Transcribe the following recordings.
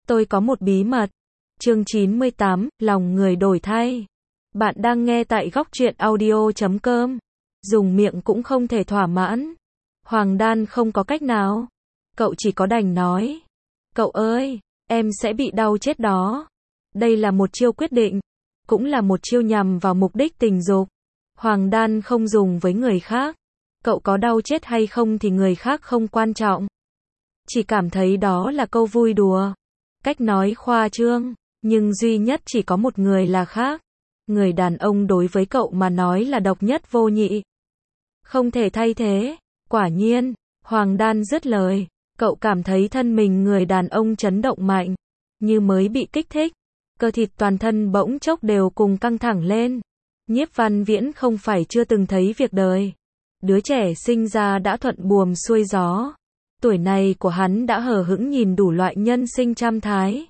Tôi có một bí mật. Chương 98, lòng người đổi thay. Bạn đang nghe tại góc truyện audio.com. Dùng miệng cũng không thể thỏa mãn. Hoàng Đan không có cách nào. Cậu chỉ có đành nói. Cậu ơi, em sẽ bị đau chết đó. Đây là một chiêu quyết định. Cũng là một chiêu nhằm vào mục đích tình dục. Hoàng Đan không dùng với người khác. Cậu có đau chết hay không thì người khác không quan trọng. Chỉ cảm thấy đó là câu vui đùa. Cách nói khoa trương, nhưng duy nhất chỉ có một người là khác. Người đàn ông đối với cậu mà nói là độc nhất vô nhị. Không thể thay thế. Quả nhiên, Hoàng Đan dứt lời, cậu cảm thấy thân mình người đàn ông chấn động mạnh, như mới bị kích thích. Cơ thịt toàn thân bỗng chốc đều cùng căng thẳng lên. Nhiếp Văn Viễn không phải chưa từng thấy việc đời. Đứa trẻ sinh ra đã thuận buồm xuôi gió. Tuổi này của hắn đã hờ hững nhìn đủ loại nhân sinh trăm thái.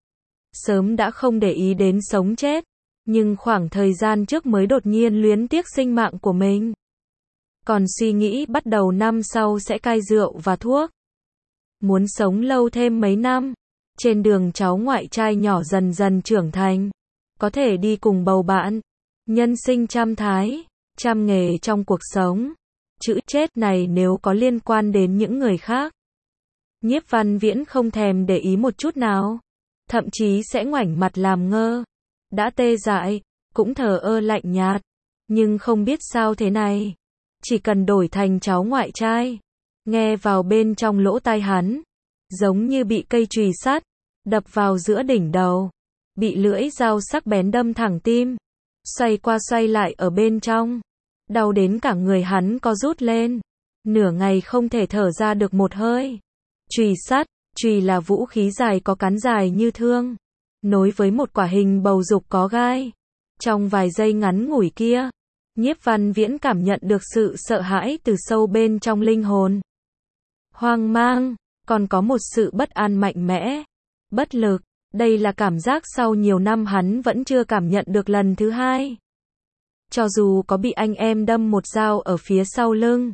Sớm đã không để ý đến sống chết. Nhưng khoảng thời gian trước mới đột nhiên luyến tiếc sinh mạng của mình. Còn suy nghĩ bắt đầu năm sau sẽ cai rượu và thuốc. Muốn sống lâu thêm mấy năm. Trên đường cháu ngoại trai nhỏ dần dần trưởng thành. Có thể đi cùng bầu bạn. Nhân sinh trăm thái, trăm nghề trong cuộc sống. Chữ chết này nếu có liên quan đến những người khác. Nhiếp Văn Viễn không thèm để ý một chút nào. Thậm chí sẽ ngoảnh mặt làm ngơ. Đã tê dại, cũng thờ ơ lạnh nhạt. Nhưng không biết sao thế này. Chỉ cần đổi thành cháu ngoại trai. Nghe vào bên trong lỗ tai hắn. Giống như bị cây chùy sắt đập vào giữa đỉnh đầu. Bị lưỡi dao sắc bén đâm thẳng tim. Xoay qua xoay lại ở bên trong. Đau đến cả người hắn co rút lên. Nửa ngày không thể thở ra được một hơi. Chùy sắt, chùy là vũ khí dài có cán dài như thương. Nối với một quả hình bầu dục có gai. Trong vài giây ngắn ngủi kia, Nhiếp Văn Viễn cảm nhận được sự sợ hãi từ sâu bên trong linh hồn. Hoang mang, còn có một sự bất an mạnh mẽ. Bất lực, đây là cảm giác sau nhiều năm hắn vẫn chưa cảm nhận được lần thứ hai. Cho dù có bị anh em đâm một dao ở phía sau lưng,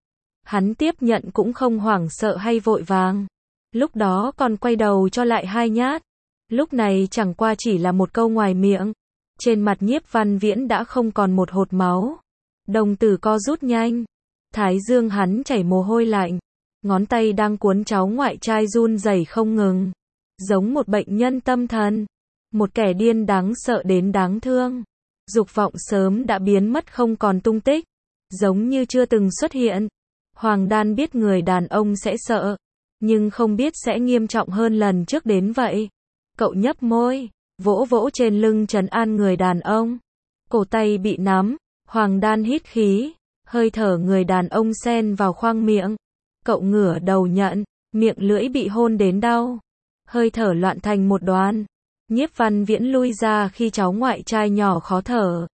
hắn tiếp nhận cũng không hoảng sợ hay vội vàng. Lúc đó còn quay đầu cho lại hai nhát. Lúc này chẳng qua chỉ là một câu ngoài miệng. Trên mặt Nhiếp Văn Viễn đã không còn một hột máu. Đồng tử co rút nhanh. Thái dương hắn chảy mồ hôi lạnh. Ngón tay đang cuốn cháu ngoại trai run rẩy không ngừng. Giống một bệnh nhân tâm thần. Một kẻ điên đáng sợ đến đáng thương. Dục vọng sớm đã biến mất không còn tung tích. Giống như chưa từng xuất hiện. Hoàng Đan biết người đàn ông sẽ sợ. Nhưng không biết sẽ nghiêm trọng hơn lần trước đến vậy. Cậu nhấp môi, vỗ vỗ trên lưng trấn an người đàn ông. Cổ tay bị nắm, Hoàng Đan hít khí, hơi thở người đàn ông xen vào khoang miệng. Cậu ngửa đầu nhận, miệng lưỡi bị hôn đến đau. Hơi thở loạn thành một đoàn. Nhiếp Văn Viễn lui ra khi cháu ngoại trai nhỏ khó thở.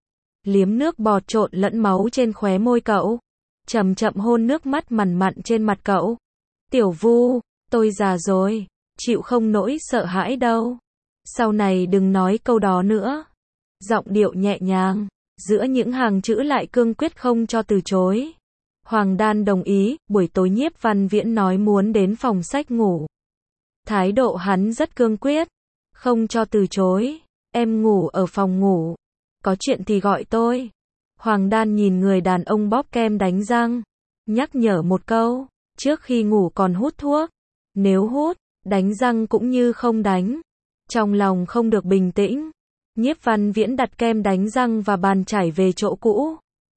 Liếm nước bọt trộn lẫn máu trên khóe môi cậu. Chậm chậm hôn nước mắt mằn mặn trên mặt cậu. Tiểu Vu, tôi già rồi. Chịu không nỗi sợ hãi đâu. Sau này đừng nói câu đó nữa. Giọng điệu nhẹ nhàng, giữa những hàng chữ lại cương quyết không cho từ chối. Hoàng Đan đồng ý, buổi tối Nhiếp Văn Viễn nói muốn đến phòng sách ngủ. Thái độ hắn rất cương quyết, không cho từ chối. Em ngủ ở phòng ngủ. Có chuyện thì gọi tôi. Hoàng Đan nhìn người đàn ông bóp kem đánh răng. Nhắc nhở một câu, trước khi ngủ còn hút thuốc. Nếu hút, đánh răng cũng như không đánh. Trong lòng không được bình tĩnh. Nhiếp Văn Viễn đặt kem đánh răng và bàn chải về chỗ cũ.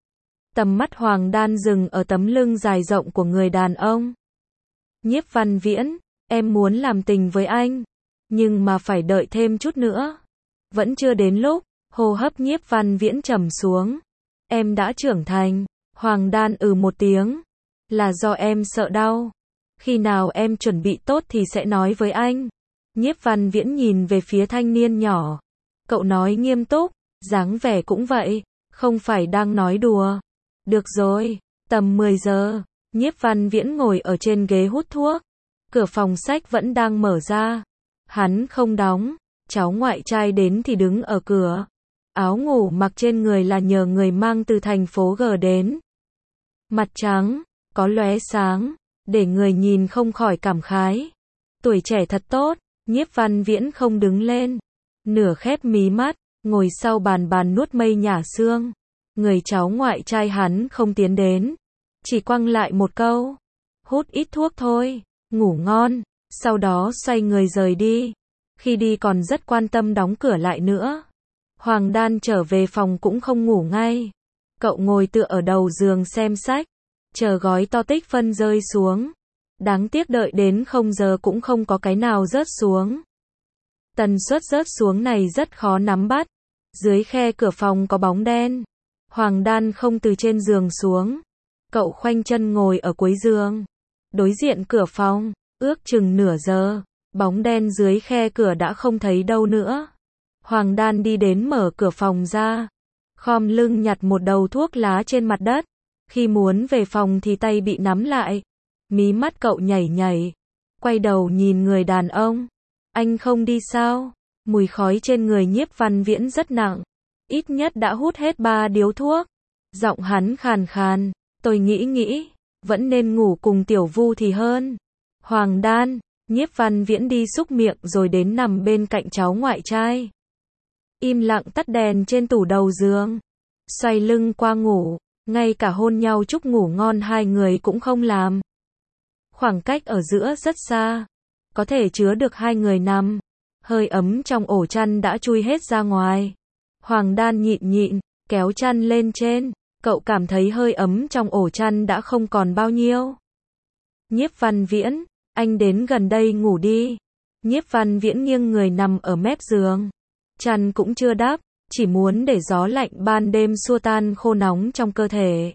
Tầm mắt Hoàng Đan dừng ở tấm lưng dài rộng của người đàn ông. Nhiếp Văn Viễn, em muốn làm tình với anh. Nhưng mà phải đợi thêm chút nữa. Vẫn chưa đến lúc. Hô hấp Nhiếp Văn Viễn trầm xuống. Em đã trưởng thành. Hoàng Đan một tiếng. Là do em sợ đau. Khi nào em chuẩn bị tốt thì sẽ nói với anh. Nhiếp Văn Viễn nhìn về phía thanh niên nhỏ. Cậu nói nghiêm túc, dáng vẻ cũng vậy, không phải đang nói đùa. Được rồi, tầm 10 giờ, Nhiếp Văn Viễn ngồi ở trên ghế hút thuốc. Cửa phòng sách vẫn đang mở ra. Hắn không đóng, cháu ngoại trai đến thì đứng ở cửa. Áo ngủ mặc trên người là nhờ người mang từ thành phố G đến. Mặt trắng, có lóe sáng. Để người nhìn không khỏi cảm khái. Tuổi trẻ thật tốt, Nhiếp Văn Viễn không đứng lên, nửa khép mí mắt, ngồi sau bàn nuốt mây nhả sương. Người cháu ngoại trai hắn không tiến đến, chỉ quăng lại một câu, hút ít thuốc thôi, ngủ ngon, sau đó xoay người rời đi. Khi đi còn rất quan tâm đóng cửa lại nữa. Hoàng Đan trở về phòng cũng không ngủ ngay. Cậu ngồi tựa ở đầu giường xem sách, chờ gói to tích phân rơi xuống. Đáng tiếc đợi đến 0 giờ cũng không có cái nào rớt xuống. Tần suất rớt xuống này rất khó nắm bắt. Dưới khe cửa phòng có bóng đen. Hoàng Đan không từ trên giường xuống. Cậu khoanh chân ngồi ở cuối giường, đối diện cửa phòng, ước chừng nửa giờ. Bóng đen dưới khe cửa đã không thấy đâu nữa. Hoàng Đan đi đến mở cửa phòng ra, khom lưng nhặt một đầu thuốc lá trên mặt đất. Khi muốn về phòng thì tay bị nắm lại. Mí mắt cậu nhảy nhảy, quay đầu nhìn người đàn ông. Anh không đi sao? Mùi khói trên người Nhiếp Văn Viễn rất nặng, ít nhất đã hút hết 3 điếu thuốc. Giọng hắn khàn khàn, tôi nghĩ, vẫn nên ngủ cùng Tiểu Vu thì hơn. Hoàng Đan, Nhiếp Văn Viễn đi xúc miệng rồi đến nằm bên cạnh cháu ngoại trai. Im lặng tắt đèn trên tủ đầu giường, xoay lưng qua ngủ, ngay cả hôn nhau chúc ngủ ngon hai người cũng không làm. Khoảng cách ở giữa rất xa, có thể chứa được hai người nằm. Hơi ấm trong ổ chăn đã chui hết ra ngoài. Hoàng Đan nhịn, kéo chăn lên trên, cậu cảm thấy hơi ấm trong ổ chăn đã không còn bao nhiêu. Nhiếp Văn Viễn, anh đến gần đây ngủ đi. Nhiếp Văn Viễn nghiêng người nằm ở mép giường. Chăn cũng chưa đắp, chỉ muốn để gió lạnh ban đêm xua tan khô nóng trong cơ thể.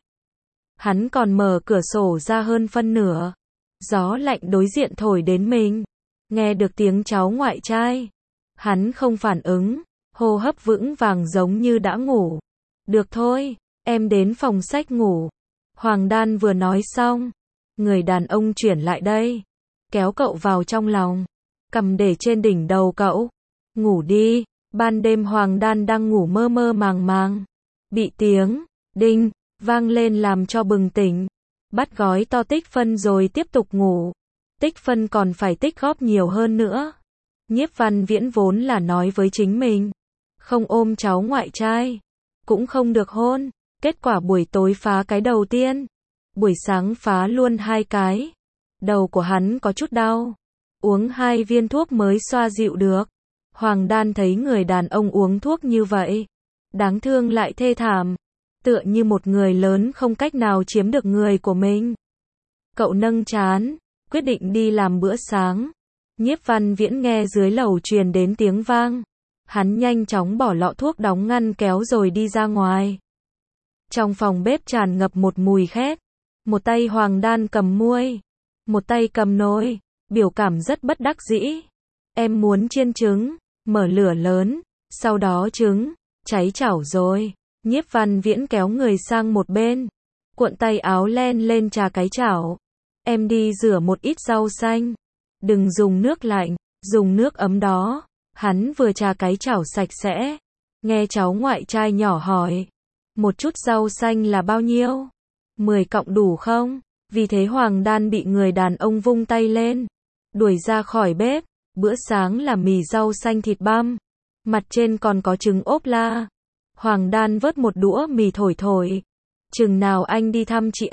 Hắn còn mở cửa sổ ra hơn phân nửa. Gió lạnh đối diện thổi đến mình. Nghe được tiếng cháu ngoại trai. Hắn không phản ứng, hô hấp vững vàng giống như đã ngủ. Được thôi, em đến phòng sách ngủ. Hoàng Đan vừa nói xong, người đàn ông chuyển lại đây, kéo cậu vào trong lòng, cầm để trên đỉnh đầu cậu. Ngủ đi. Ban đêm Hoàng Đan đang ngủ mơ mơ màng màng, bị tiếng đinh vang lên làm cho bừng tỉnh. Bắt gói to tích phân rồi tiếp tục ngủ. Tích phân còn phải tích góp nhiều hơn nữa. Nhiếp Văn Viễn vốn là nói với chính mình, không ôm cháu ngoại trai, cũng không được hôn. Kết quả buổi tối phá cái đầu tiên, buổi sáng phá luôn 2 cái. Đầu của hắn có chút đau, uống 2 viên thuốc mới xoa dịu được. Hoàng Đan thấy người đàn ông uống thuốc như vậy, đáng thương lại thê thảm, tựa như một người lớn không cách nào chiếm được người của mình. Cậu nâng trán, quyết định đi làm bữa sáng. Nhiếp Văn Viễn nghe dưới lầu truyền đến tiếng vang. Hắn nhanh chóng bỏ lọ thuốc đóng ngăn kéo rồi đi ra ngoài. Trong phòng bếp tràn ngập một mùi khét. Một tay Hoàng Đan cầm muôi, một tay cầm nồi, biểu cảm rất bất đắc dĩ. Em muốn chiên trứng, mở lửa lớn, sau đó trứng, cháy chảo rồi. Nhiếp Văn Viễn kéo người sang một bên, cuộn tay áo len lên chà cái chảo. Em đi rửa một ít rau xanh, đừng dùng nước lạnh, dùng nước ấm đó. Hắn vừa chà cái chảo sạch sẽ, nghe cháu ngoại trai nhỏ hỏi, một chút rau xanh là bao nhiêu? 10 cọng đủ không? Vì thế Hoàng Đan bị người đàn ông vung tay lên, đuổi ra khỏi bếp. Bữa sáng là mì rau xanh thịt băm, mặt trên còn có trứng ốp la. Hoàng Đan vớt một đũa mì thổi. Chừng nào anh đi thăm chị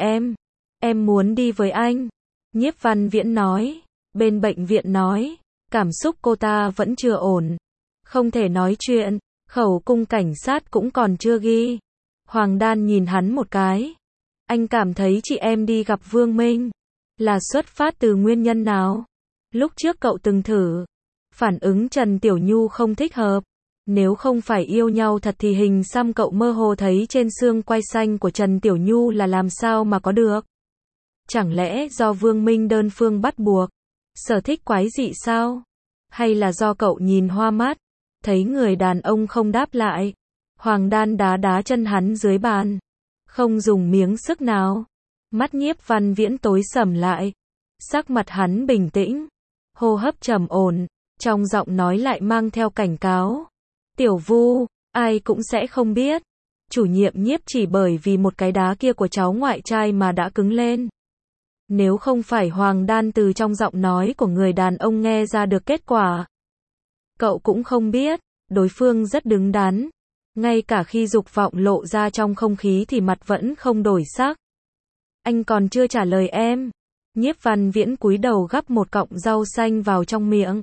em muốn đi với anh. Nhiếp Văn Viễn nói. Bên bệnh viện nói, cảm xúc cô ta vẫn chưa ổn, không thể nói chuyện, khẩu cung cảnh sát cũng còn chưa ghi. Hoàng Đan nhìn hắn một cái. Anh cảm thấy chị em đi gặp Vương Minh là xuất phát từ nguyên nhân nào? Lúc trước cậu từng thử, phản ứng Trần Tiểu Nhu không thích hợp. Nếu không phải yêu nhau thật thì hình xăm cậu mơ hồ thấy trên xương quai xanh của Trần Tiểu Nhu là làm sao mà có được? Chẳng lẽ do Vương Minh đơn phương bắt buộc? Sở thích quái dị sao? Hay là do cậu nhìn hoa mắt? Thấy người đàn ông không đáp lại, Hoàng Đan đá chân hắn dưới bàn, không dùng miếng sức nào. Mắt Nhiếp Văn Viễn tối sầm lại, sắc mặt hắn bình tĩnh, hô hấp trầm ổn, trong giọng nói lại mang theo cảnh cáo. Tiểu Vu, ai cũng sẽ không biết, chủ nhiệm Nhiếp chỉ bởi vì một cái đá kia của cháu ngoại trai mà đã cứng lên. Nếu không phải Hoàng Đan từ trong giọng nói của người đàn ông nghe ra được kết quả. Cậu cũng không biết, đối phương rất đứng đắn. Ngay cả khi dục vọng lộ ra trong không khí thì mặt vẫn không đổi sắc. Anh còn chưa trả lời em. Nhiếp Văn Viễn cúi đầu gắp một cọng rau xanh vào trong miệng.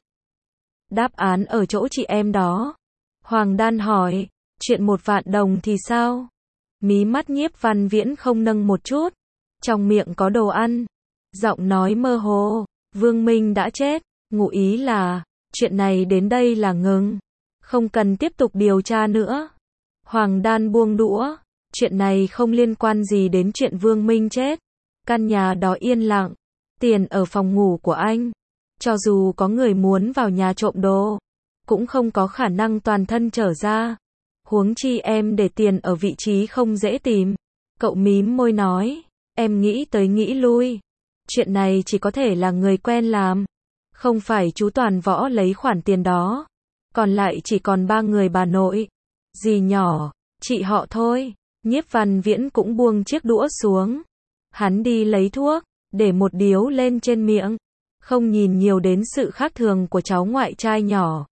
Đáp án ở chỗ chị em đó. Hoàng Đan hỏi, chuyện 1.000.000 đồng thì sao? Mí mắt Nhiếp Văn Viễn không nâng một chút. Trong miệng có đồ ăn. Giọng nói mơ hồ, Vương Minh đã chết, ngụ ý là, chuyện này đến đây là ngừng. Không cần tiếp tục điều tra nữa. Hoàng Đan buông đũa, chuyện này không liên quan gì đến chuyện Vương Minh chết. Căn nhà đó yên lặng, tiền ở phòng ngủ của anh. Cho dù có người muốn vào nhà trộm đồ, cũng không có khả năng toàn thân trở ra. Huống chi em để tiền ở vị trí không dễ tìm. Cậu mím môi nói, em nghĩ tới nghĩ lui. Chuyện này chỉ có thể là người quen làm. Không phải chú Toàn Võ lấy khoản tiền đó. Còn lại chỉ còn 3 người bà nội. Dì nhỏ, chị họ thôi. Nhiếp Văn Viễn cũng buông chiếc đũa xuống. Hắn đi lấy thuốc, để một điếu lên trên miệng. Không nhìn nhiều đến sự khác thường của cháu ngoại trai nhỏ.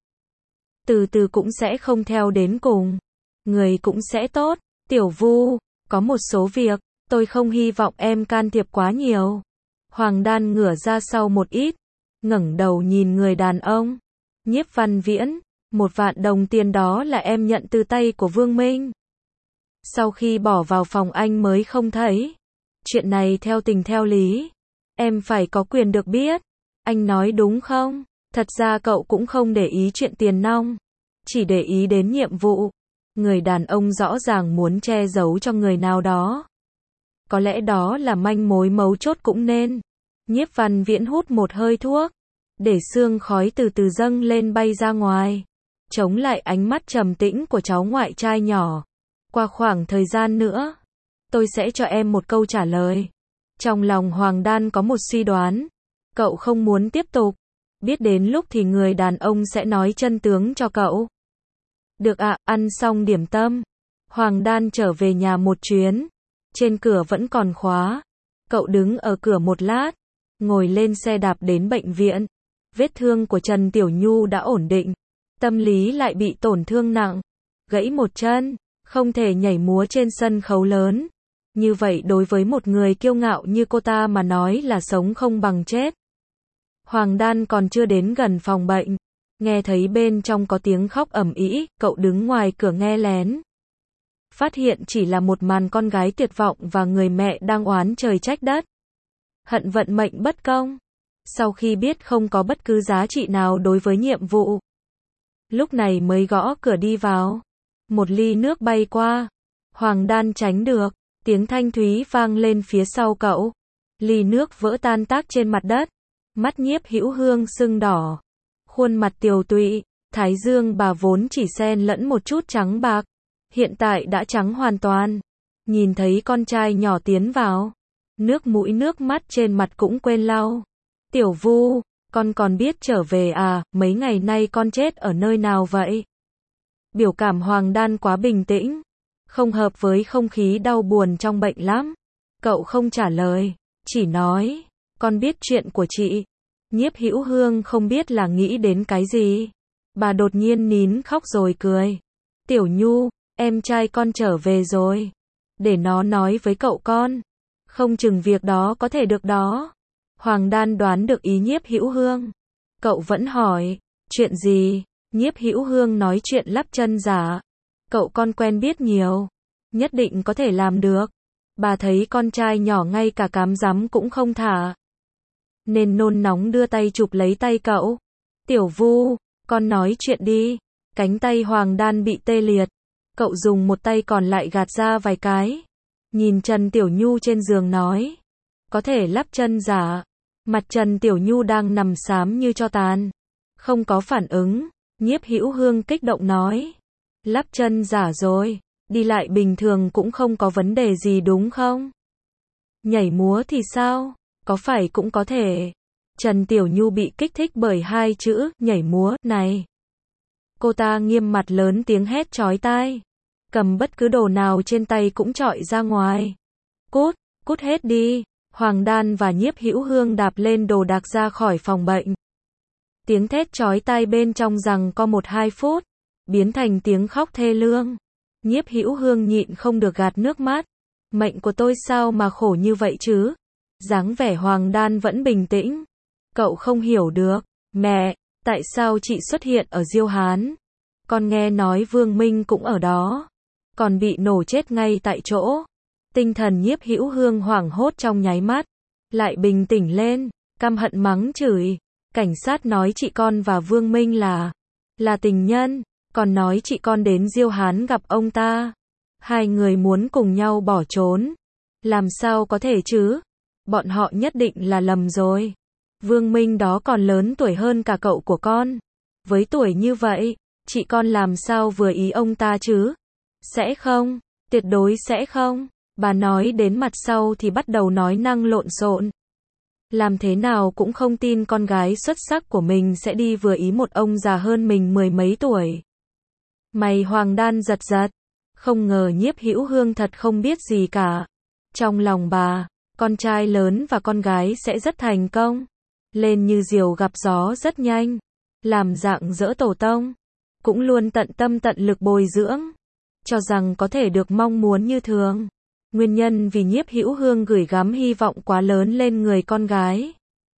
Từ từ cũng sẽ không theo đến cùng. Người cũng sẽ tốt. Tiểu Vu, có một số việc, tôi không hy vọng em can thiệp quá nhiều. Hoàng Đan ngửa ra sau một ít, ngẩng đầu nhìn người đàn ông. Nhiếp Văn Viễn, 1.000.000 đồng tiền đó là em nhận từ tay của Vương Minh. Sau khi bỏ vào phòng anh mới không thấy. Chuyện này theo tình theo lý. Em phải có quyền được biết. Anh nói đúng không? Thật ra cậu cũng không để ý chuyện tiền nong. Chỉ để ý đến nhiệm vụ. Người đàn ông rõ ràng muốn che giấu cho người nào đó. Có lẽ đó là manh mối mấu chốt cũng nên. Nhiếp Văn Viễn hút một hơi thuốc. Để sương khói từ từ dâng lên bay ra ngoài. Chống lại ánh mắt trầm tĩnh của cháu ngoại trai nhỏ. Qua khoảng thời gian nữa, tôi sẽ cho em một câu trả lời. Trong lòng Hoàng Đan có một suy đoán. Cậu không muốn tiếp tục. Biết đến lúc thì người đàn ông sẽ nói chân tướng cho cậu. Được ạ, ăn xong điểm tâm. Hoàng Đan trở về nhà một chuyến. Trên cửa vẫn còn khóa. Cậu đứng ở cửa một lát. Ngồi lên xe đạp đến bệnh viện. Vết thương của Trần Tiểu Nhu đã ổn định. Tâm lý lại bị tổn thương nặng. Gãy một chân. Không thể nhảy múa trên sân khấu lớn. Như vậy đối với một người kiêu ngạo như cô ta mà nói là sống không bằng chết. Hoàng Đan còn chưa đến gần phòng bệnh. Nghe thấy bên trong có tiếng khóc ầm ĩ, cậu đứng ngoài cửa nghe lén. Phát hiện chỉ là một màn con gái tuyệt vọng và người mẹ đang oán trời trách đất. Hận vận mệnh bất công. Sau khi biết không có bất cứ giá trị nào đối với nhiệm vụ. Lúc này mới gõ cửa đi vào. Một ly nước bay qua. Hoàng Đan tránh được. Tiếng thanh thúy vang lên phía sau cậu. Ly nước vỡ tan tác trên mặt đất. Mắt Nhiếp Hữu Hương sưng đỏ. Khuôn mặt tiều tụy. Thái dương bà vốn chỉ xen lẫn một chút trắng bạc. Hiện tại đã trắng hoàn toàn. Nhìn thấy con trai nhỏ tiến vào. Nước mũi nước mắt trên mặt cũng quên lau. Tiểu Vu, con còn biết trở về à, mấy ngày nay con chết ở nơi nào vậy? Biểu cảm Hoàng Đan quá bình tĩnh. Không hợp với không khí đau buồn trong bệnh lắm. Cậu không trả lời. Chỉ nói, con biết chuyện của chị. Nhiếp Hữu Hương không biết là nghĩ đến cái gì. Bà đột nhiên nín khóc rồi cười. Tiểu Nhu, em trai con trở về rồi. Để nó nói với cậu con. Không chừng việc đó có thể được đó. Hoàng Đan đoán được ý Nhiếp Hữu Hương. Cậu vẫn hỏi, chuyện gì? Nhiếp Hữu Hương nói chuyện lắp chân giả. Cậu con quen biết nhiều. Nhất định có thể làm được. Bà thấy con trai nhỏ ngay cả cám dắm cũng không thả. Nên nôn nóng đưa tay chụp lấy tay cậu. Tiểu Vu, con nói chuyện đi. Cánh tay Hoàng Đan bị tê liệt. Cậu dùng một tay còn lại gạt ra vài cái. Nhìn Trần Tiểu Nhu trên giường nói. Có thể lắp chân giả. Mặt Trần Tiểu Nhu đang nằm xám như tro tàn. Không có phản ứng. Nhiếp Hữu Hương kích động nói. Lắp chân giả rồi. Đi lại bình thường cũng không có vấn đề gì đúng không? Nhảy múa thì sao? Có phải cũng có thể. Trần Tiểu Nhu bị kích thích bởi hai chữ nhảy múa này. Cô ta nghiêm mặt lớn tiếng hét chói tai. Cầm bất cứ đồ nào trên tay cũng trọi ra ngoài. Cút, cút hết đi. Hoàng Đan và Nhiếp Hữu Hương đạp lên đồ đạc ra khỏi phòng bệnh. Tiếng thét chói tai bên trong giằng co 1-2 phút, biến thành tiếng khóc thê lương. Nhiếp Hữu Hương nhịn không được gạt nước mắt. Mệnh của tôi sao mà khổ như vậy chứ? Dáng vẻ Hoàng Đan vẫn bình tĩnh. Cậu không hiểu được. Mẹ, tại sao chị xuất hiện ở Diêu Hán? Con nghe nói Vương Minh cũng ở đó. Còn bị nổ chết ngay tại chỗ. Tinh thần Nhiếp Hữu Hương hoảng hốt trong nháy mắt. Lại bình tĩnh lên, căm hận mắng chửi. Cảnh sát nói chị con và Vương Minh là tình nhân. Còn nói chị con đến Diêu Hán gặp ông ta. Hai người muốn cùng nhau bỏ trốn. Làm sao có thể chứ? Bọn họ nhất định là lầm rồi. Vương Minh đó còn lớn tuổi hơn cả cậu của con. Với tuổi như vậy, chị con làm sao vừa ý ông ta chứ? Sẽ không, tuyệt đối sẽ không. Bà nói đến mặt sau thì bắt đầu nói năng lộn xộn. Làm thế nào cũng không tin con gái xuất sắc của mình sẽ đi vừa ý một ông già hơn mình 10 mấy tuổi. Mày Hoàng Đan giật giật. Không ngờ Nhiếp Hữu Hương thật không biết gì cả. Trong lòng bà, con trai lớn và con gái sẽ rất thành công. Lên như diều gặp gió rất nhanh. Làm dạng dỡ tổ tông. Cũng luôn tận tâm tận lực bồi dưỡng. Cho rằng có thể được mong muốn như thường. Nguyên nhân vì Nhiếp Hữu Hương gửi gắm hy vọng quá lớn lên người con gái.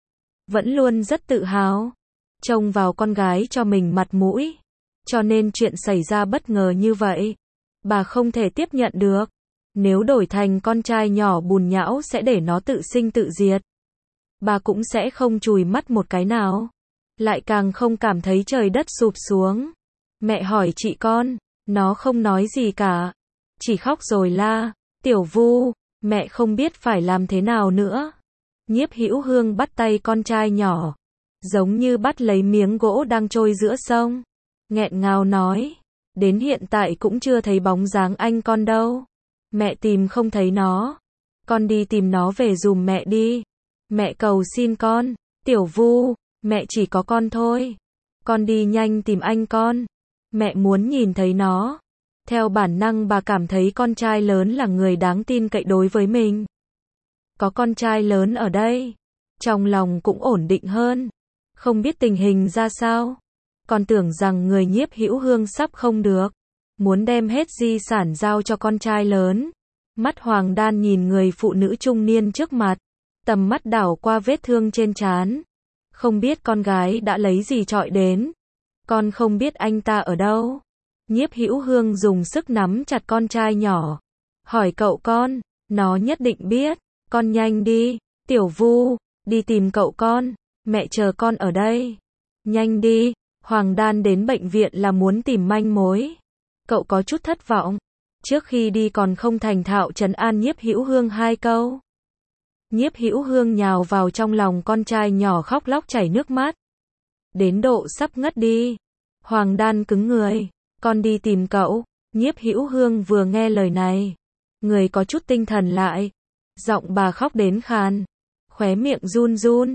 Vẫn luôn rất tự hào. Trông vào con gái cho mình mặt mũi. Cho nên chuyện xảy ra bất ngờ như vậy. Bà không thể tiếp nhận được. Nếu đổi thành con trai nhỏ bùn nhão sẽ để nó tự sinh tự diệt. Bà cũng sẽ không chùi mắt một cái nào. Lại càng không cảm thấy trời đất sụp xuống. Mẹ hỏi chị con, nó không nói gì cả. Chỉ khóc rồi la, Tiểu Vu, mẹ không biết phải làm thế nào nữa. Nhiếp Hữu Hương bắt tay con trai nhỏ. Giống như bắt lấy miếng gỗ đang trôi giữa sông. Nghẹn ngào nói, đến hiện tại cũng chưa thấy bóng dáng anh con đâu. Mẹ tìm không thấy nó. Con đi tìm nó về giùm mẹ đi. Mẹ cầu xin con, Tiểu Vu, mẹ chỉ có con thôi. Con đi nhanh tìm anh con. Mẹ muốn nhìn thấy nó. Theo bản năng bà cảm thấy con trai lớn là người đáng tin cậy đối với mình. Có con trai lớn ở đây. Trong lòng cũng ổn định hơn. Không biết tình hình ra sao. Còn tưởng rằng người Nhiếp Hữu Hương sắp không được. Muốn đem hết di sản giao cho con trai lớn. Mắt Hoàng Đan nhìn người phụ nữ trung niên trước mặt. Tầm mắt đảo qua vết thương trên trán. Không biết con gái đã lấy gì chọi đến. Con không biết anh ta ở đâu. Nhiếp Hữu Hương dùng sức nắm chặt con trai nhỏ. Hỏi cậu con, nó nhất định biết. Con nhanh đi, Tiểu Vu, đi tìm cậu con. Mẹ chờ con ở đây. Nhanh đi. Hoàng Đan đến bệnh viện là muốn tìm manh mối. Cậu có chút thất vọng. Trước khi đi còn không thành thạo trấn an Nhiếp Hữu Hương 2 câu. Nhiếp Hữu Hương nhào vào trong lòng con trai nhỏ khóc lóc chảy nước mắt. Đến độ sắp ngất đi. Hoàng Đan cứng người. Con đi tìm cậu. Nhiếp Hữu Hương vừa nghe lời này. Người có chút tinh thần lại. Giọng bà khóc đến khàn. Khóe miệng run run.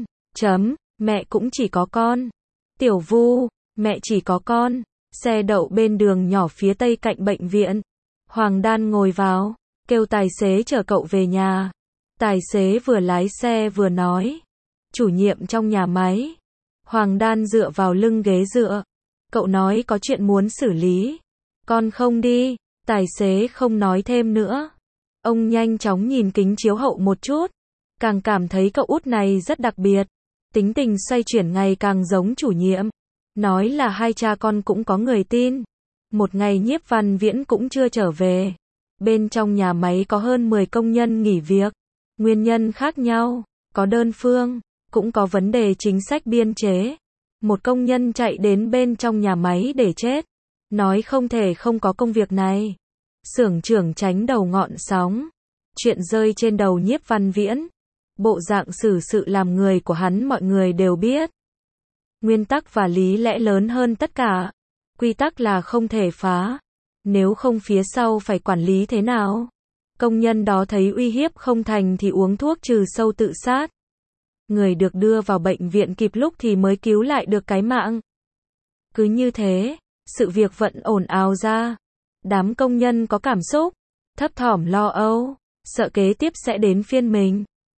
Mẹ cũng chỉ có con. Tiểu Vu, mẹ chỉ có con. Xe đậu bên đường nhỏ phía tây cạnh bệnh viện. Hoàng Đan ngồi vào. Kêu tài xế chở cậu về nhà. Tài xế vừa lái xe vừa nói. Chủ nhiệm trong nhà máy. Hoàng Đan dựa vào lưng ghế dựa. Cậu nói có chuyện muốn xử lý. Con không đi. Tài xế không nói thêm nữa. Ông nhanh chóng nhìn kính chiếu hậu một chút. Càng cảm thấy cậu út này rất đặc biệt. Tính tình xoay chuyển ngày càng giống chủ nhiệm. Nói là hai cha con cũng có người tin. Một ngày Nhiếp Văn Viễn cũng chưa trở về. Bên trong nhà máy có hơn 10 công nhân nghỉ việc. Nguyên nhân khác nhau. Có đơn phương. Cũng có vấn đề chính sách biên chế. Một công nhân chạy đến bên trong nhà máy để chết. Nói không thể không có công việc này. Xưởng trưởng tránh đầu ngọn sóng. Chuyện rơi trên đầu Nhiếp Văn Viễn. Bộ dạng xử sự làm người của hắn mọi người đều biết. Nguyên tắc và lý lẽ lớn hơn tất cả. Quy tắc là không thể phá. Nếu không phía sau phải quản lý thế nào? Công nhân đó thấy uy hiếp không thành thì uống thuốc trừ sâu tự sát. Người được đưa vào bệnh viện kịp lúc thì mới cứu lại được cái mạng. Cứ như thế, sự việc vẫn ồn ào ra. Đám công nhân có cảm xúc, thấp thỏm lo âu, sợ kế tiếp sẽ đến phiên mình.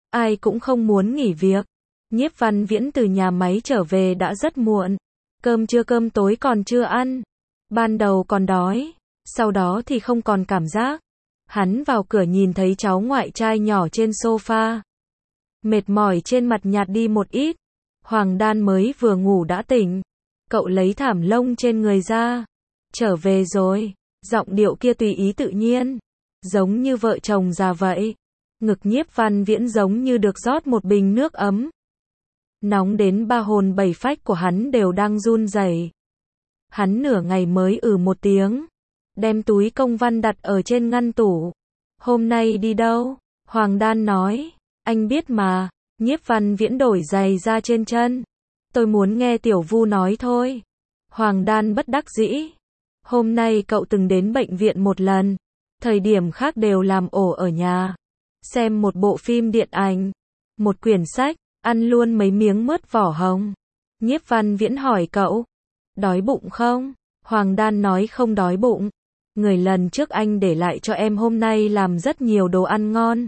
ai cũng không muốn nghỉ việc. Nhiếp Văn Viễn từ nhà máy trở về đã rất muộn. Cơm trưa cơm tối còn chưa ăn. Ban đầu còn đói, sau đó thì không còn cảm giác. Hắn vào cửa nhìn thấy cháu ngoại trai nhỏ trên sofa. Mệt mỏi trên mặt nhạt đi một ít. Hoàng Đan mới vừa ngủ đã tỉnh. Cậu lấy thảm lông trên người ra. Trở về rồi. Giọng điệu kia tùy ý tự nhiên. Giống như vợ chồng già vậy. Ngực Nhiếp Văn Viễn giống như được rót một bình nước ấm. Nóng đến ba hồn bảy phách của hắn đều đang run rẩy. Hắn nửa ngày mới một tiếng. Đem túi công văn đặt ở trên ngăn tủ. Hôm nay đi đâu? Hoàng Đan nói. Anh biết mà. Nhiếp Văn Viễn đổi giày ra trên chân. Tôi muốn nghe Tiểu Vu nói thôi. Hoàng Đan bất đắc dĩ. Hôm nay cậu từng đến bệnh viện một lần. Thời điểm khác đều làm ổ ở nhà. Xem một bộ phim điện ảnh. Một quyển sách. Ăn luôn mấy miếng mướt vỏ hồng. Nhiếp Văn Viễn hỏi cậu. Đói bụng không? Hoàng Đan nói không đói bụng. Người lần trước anh để lại cho em hôm nay làm rất nhiều đồ ăn ngon.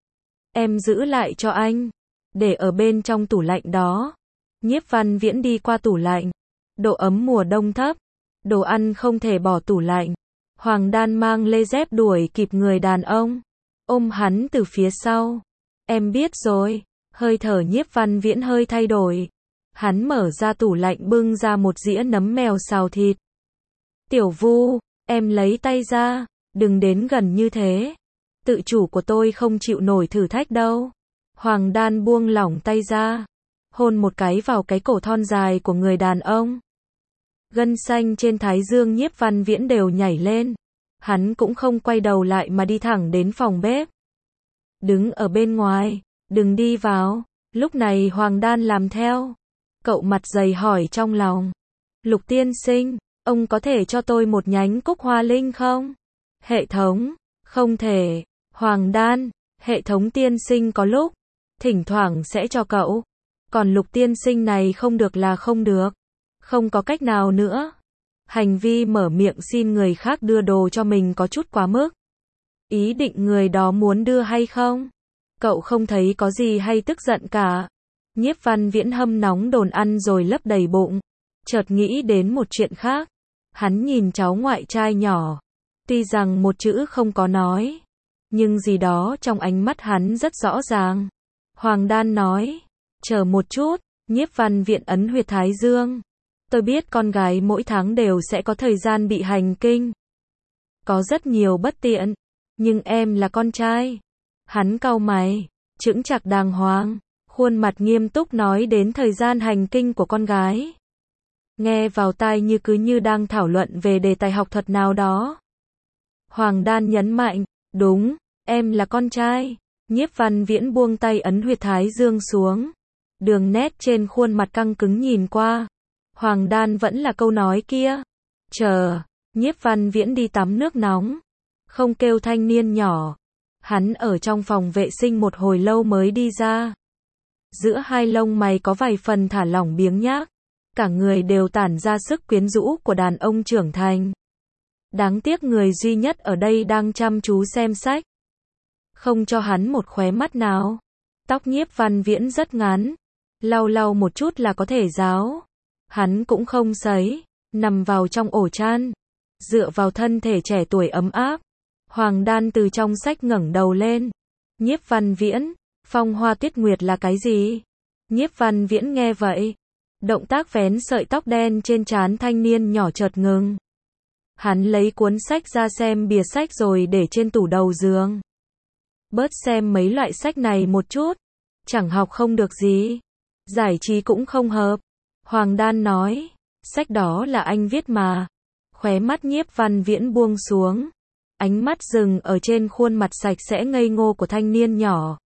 Em giữ lại cho anh. Để ở bên trong tủ lạnh đó. Nhiếp Văn Viễn đi qua tủ lạnh. Độ ấm mùa đông thấp. Đồ ăn không thể bỏ tủ lạnh. Hoàng Đan mang lê dép đuổi kịp người đàn ông. Ôm hắn từ phía sau. Em biết rồi. Hơi thở Nhiếp Văn Viễn hơi thay đổi. Hắn mở ra tủ lạnh bưng ra một dĩa nấm mèo xào thịt. Tiểu Vu, em lấy tay ra. Đừng đến gần như thế. Tự chủ của tôi không chịu nổi thử thách đâu. Hoàng Đan buông lỏng tay ra. Hôn một cái vào cái cổ thon dài của người đàn ông. Gân xanh trên thái dương Nhiếp Văn Viễn đều nhảy lên. Hắn cũng không quay đầu lại mà đi thẳng đến phòng bếp. Đứng ở bên ngoài, đừng đi vào. Lúc này Hoàng Đan làm theo. Cậu mặt dày hỏi trong lòng. Lục tiên sinh, ông có thể cho tôi một nhánh cúc hoa linh không? Hệ thống, không thể. Hoàng Đan, hệ thống tiên sinh có lúc, thỉnh thoảng sẽ cho cậu. Còn Lục tiên sinh này không được là không được. Không có cách nào nữa. Hành vi mở miệng xin người khác đưa đồ cho mình có chút quá mức. Ý định người đó muốn đưa hay không? Cậu không thấy có gì hay tức giận cả. Nhiếp Văn Viễn hâm nóng đồn ăn rồi lấp đầy bụng. Chợt nghĩ đến một chuyện khác. Hắn nhìn cháu ngoại trai nhỏ. Tuy rằng một chữ không có nói. Nhưng gì đó trong ánh mắt hắn rất rõ ràng. Hoàng Đan nói. Chờ một chút. Nhiếp Văn Viễn ấn huyệt thái dương. Tôi biết con gái mỗi tháng đều sẽ có thời gian bị hành kinh. Có rất nhiều bất tiện. Nhưng em là con trai. Hắn cau mày. Chững chạc đàng hoàng. Khuôn mặt nghiêm túc nói đến thời gian hành kinh của con gái. Nghe vào tai như cứ như đang thảo luận về đề tài học thuật nào đó. Hoàng Đan nhấn mạnh. Đúng, em là con trai. Nhiếp Văn Viễn buông tay ấn huyệt thái dương xuống. Đường nét trên khuôn mặt căng cứng nhìn qua. Hoàng Đan vẫn là câu nói kia. Chờ, Nhiếp Văn Viễn đi tắm nước nóng. Không kêu thanh niên nhỏ. Hắn ở trong phòng vệ sinh một hồi lâu mới đi ra. Giữa hai lông mày có vài phần thả lỏng biếng nhác. Cả người đều tản ra sức quyến rũ của đàn ông trưởng thành. Đáng tiếc người duy nhất ở đây đang chăm chú xem sách. Không cho hắn một khóe mắt nào. Tóc Nhiếp Văn Viễn rất ngắn. Lau lau một chút là có thể ráo. Hắn cũng không sấy. Nằm vào trong ổ chăn. Dựa vào thân thể trẻ tuổi ấm áp. Hoàng Đan từ trong sách ngẩng đầu lên. Nhiếp Văn Viễn, Phong Hoa Tuyết Nguyệt là cái gì? Nhiếp Văn Viễn nghe vậy. Động tác vén sợi tóc đen trên trán thanh niên nhỏ chợt ngừng. Hắn lấy cuốn sách ra xem bìa sách rồi để trên tủ đầu giường. Bớt xem mấy loại sách này một chút. Chẳng học không được gì. Giải trí cũng không hợp. Hoàng Đan nói. Sách đó là anh viết mà. Khóe mắt Nhiếp Văn Viễn buông xuống. Ánh mắt dừng ở trên khuôn mặt sạch sẽ ngây ngô của thanh niên nhỏ.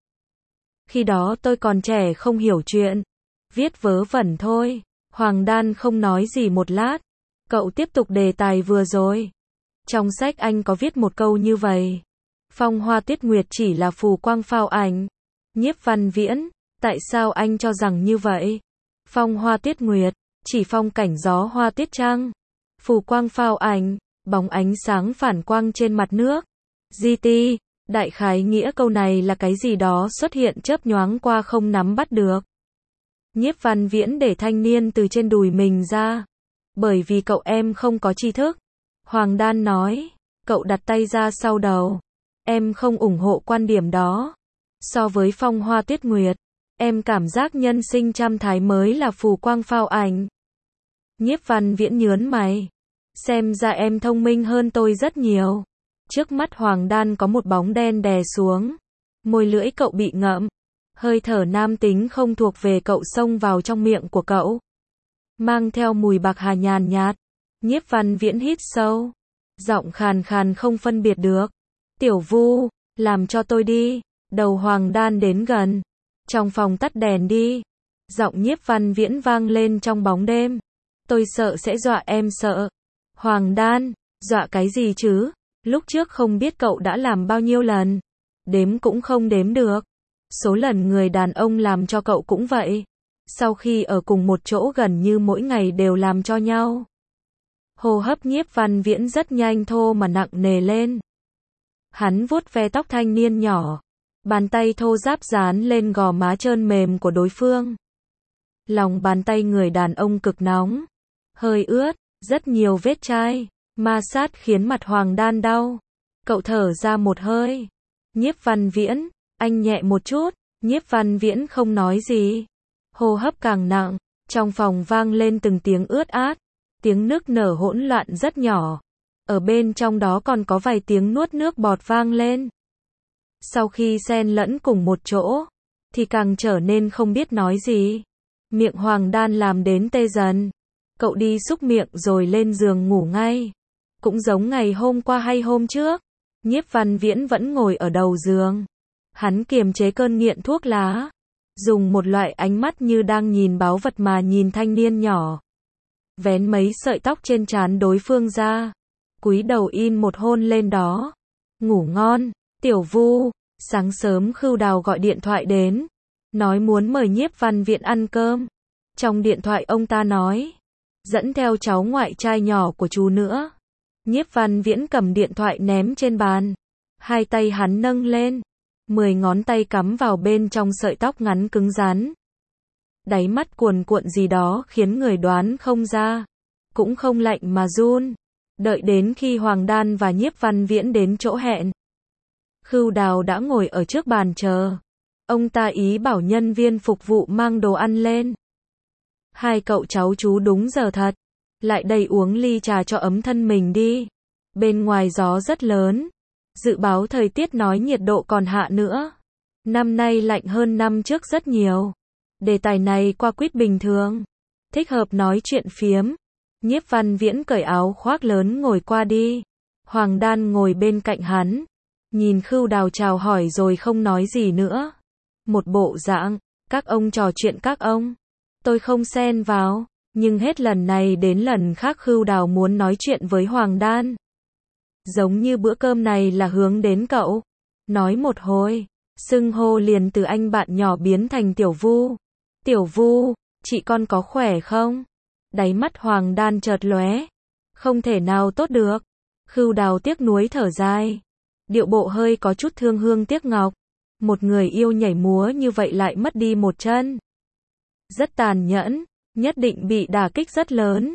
Khi đó tôi còn trẻ không hiểu chuyện. Viết vớ vẩn thôi. Hoàng Đan không nói gì một lát. Cậu tiếp tục đề tài vừa rồi. Trong sách anh có viết một câu như vậy. Phong Hoa Tuyết Nguyệt chỉ là phù quang phao ảnh. Nhiếp Văn Viễn, tại sao anh cho rằng như vậy? Phong Hoa Tuyết Nguyệt, chỉ phong cảnh gió hoa tuyết trăng. Phù quang phao ảnh, bóng ánh sáng phản quang trên mặt nước. GT, Đại khái nghĩa câu này là cái gì đó xuất hiện chớp nhoáng qua không nắm bắt được. Nhiếp Văn Viễn để thanh niên từ trên đùi mình ra. Bởi vì cậu em không có tri thức. Hoàng Đan nói. Cậu đặt tay ra sau đầu. Em không ủng hộ quan điểm đó. So với Phong Hoa Tuyết Nguyệt, em cảm giác nhân sinh trăm thái mới là phù quang phao ảnh. Nhiếp Văn Viễn nhớn mày. Xem ra em thông minh hơn tôi rất nhiều. Trước mắt Hoàng Đan có một bóng đen đè xuống. Môi lưỡi cậu bị ngậm. Hơi thở nam tính không thuộc về cậu xông vào trong miệng của cậu. Mang theo mùi bạc hà nhàn nhạt. Nhiếp Văn Viễn hít sâu. Giọng khàn khàn không phân biệt được. Tiểu Vu, làm cho tôi đi. Đầu Hoàng Đan đến gần. Trong phòng tắt đèn đi. Giọng Nhiếp Văn Viễn vang lên trong bóng đêm. Tôi sợ sẽ dọa em sợ. Hoàng Đan, dọa cái gì chứ? Lúc trước không biết cậu đã làm bao nhiêu lần. Đếm cũng không đếm được. Số lần người đàn ông làm cho cậu cũng vậy. Sau khi ở cùng một chỗ gần như mỗi ngày đều làm cho nhau. Hô hấp Nhiếp Văn Viễn rất nhanh thô mà nặng nề lên. Hắn vuốt ve tóc thanh niên nhỏ. Bàn tay thô ráp dán lên gò má trơn mềm của đối phương. Lòng bàn tay người đàn ông cực nóng. Hơi ướt, rất nhiều vết chai. Ma sát khiến mặt Hoàng Đan đau. Cậu thở ra một hơi. Nhiếp Văn Viễn, anh nhẹ một chút. Nhiếp Văn Viễn không nói gì. Hô hấp càng nặng. Trong phòng vang lên từng tiếng ướt át. Tiếng nức nở hỗn loạn rất nhỏ. Ở bên trong đó còn có vài tiếng nuốt nước bọt vang lên. Sau khi xen lẫn cùng một chỗ, thì càng trở nên không biết nói gì. Miệng Hoàng Đan làm đến tê dần. Cậu đi xúc miệng rồi lên giường ngủ ngay. Cũng giống ngày hôm qua hay hôm trước. Nhiếp Văn Viễn vẫn ngồi ở đầu giường. Hắn kiềm chế cơn nghiện thuốc lá. Dùng một loại ánh mắt như đang nhìn báu vật mà nhìn thanh niên nhỏ. Vén mấy sợi tóc trên trán đối phương ra. Cúi đầu in một hôn lên đó. Ngủ ngon, Tiểu Vu. Sáng sớm Khưu Đào gọi điện thoại đến. Nói muốn mời Nhiếp Văn Viễn ăn cơm. Trong điện thoại ông ta nói. Dẫn theo cháu ngoại trai nhỏ của chú nữa. Nhiếp Văn Viễn cầm điện thoại ném trên bàn. Hai tay hắn nâng lên. 10 ngón tay cắm vào bên trong sợi tóc ngắn cứng rắn. Đáy mắt cuồn cuộn gì đó khiến người đoán không ra. Cũng không lạnh mà run. Đợi đến khi Hoàng Đan và Nhiếp Văn Viễn đến chỗ hẹn. Khưu Đào đã ngồi ở trước bàn chờ. Ông ta ý bảo nhân viên phục vụ mang đồ ăn lên. Hai cậu cháu chú đúng giờ thật. Lại đây uống ly trà cho ấm thân mình đi. Bên ngoài gió rất lớn. Dự báo thời tiết nói nhiệt độ còn hạ nữa. Năm nay lạnh hơn năm trước rất nhiều. Đề tài này qua quýt bình thường. Thích hợp nói chuyện phiếm. Nhiếp Văn Viễn cởi áo khoác lớn ngồi qua đi. Hoàng Đan ngồi bên cạnh hắn. Nhìn Khưu Đào chào hỏi rồi không nói gì nữa. Một bộ dạng, các ông trò chuyện các ông. Tôi không xen vào. Nhưng hết lần này đến lần khác Khưu Đào muốn nói chuyện với Hoàng Đan. Giống như bữa cơm này là hướng đến cậu. Nói một hồi, xưng hô liền từ anh bạn nhỏ biến thành Tiểu Vu. Tiểu Vu, chị con có khỏe không? Đáy mắt Hoàng Đan chợt lóe. Không thể nào tốt được. Khưu Đào tiếc nuối thở dài. Điệu bộ hơi có chút thương hương tiếc ngọc. Một người yêu nhảy múa như vậy lại mất đi một chân. Rất tàn nhẫn, nhất định bị đả kích rất lớn.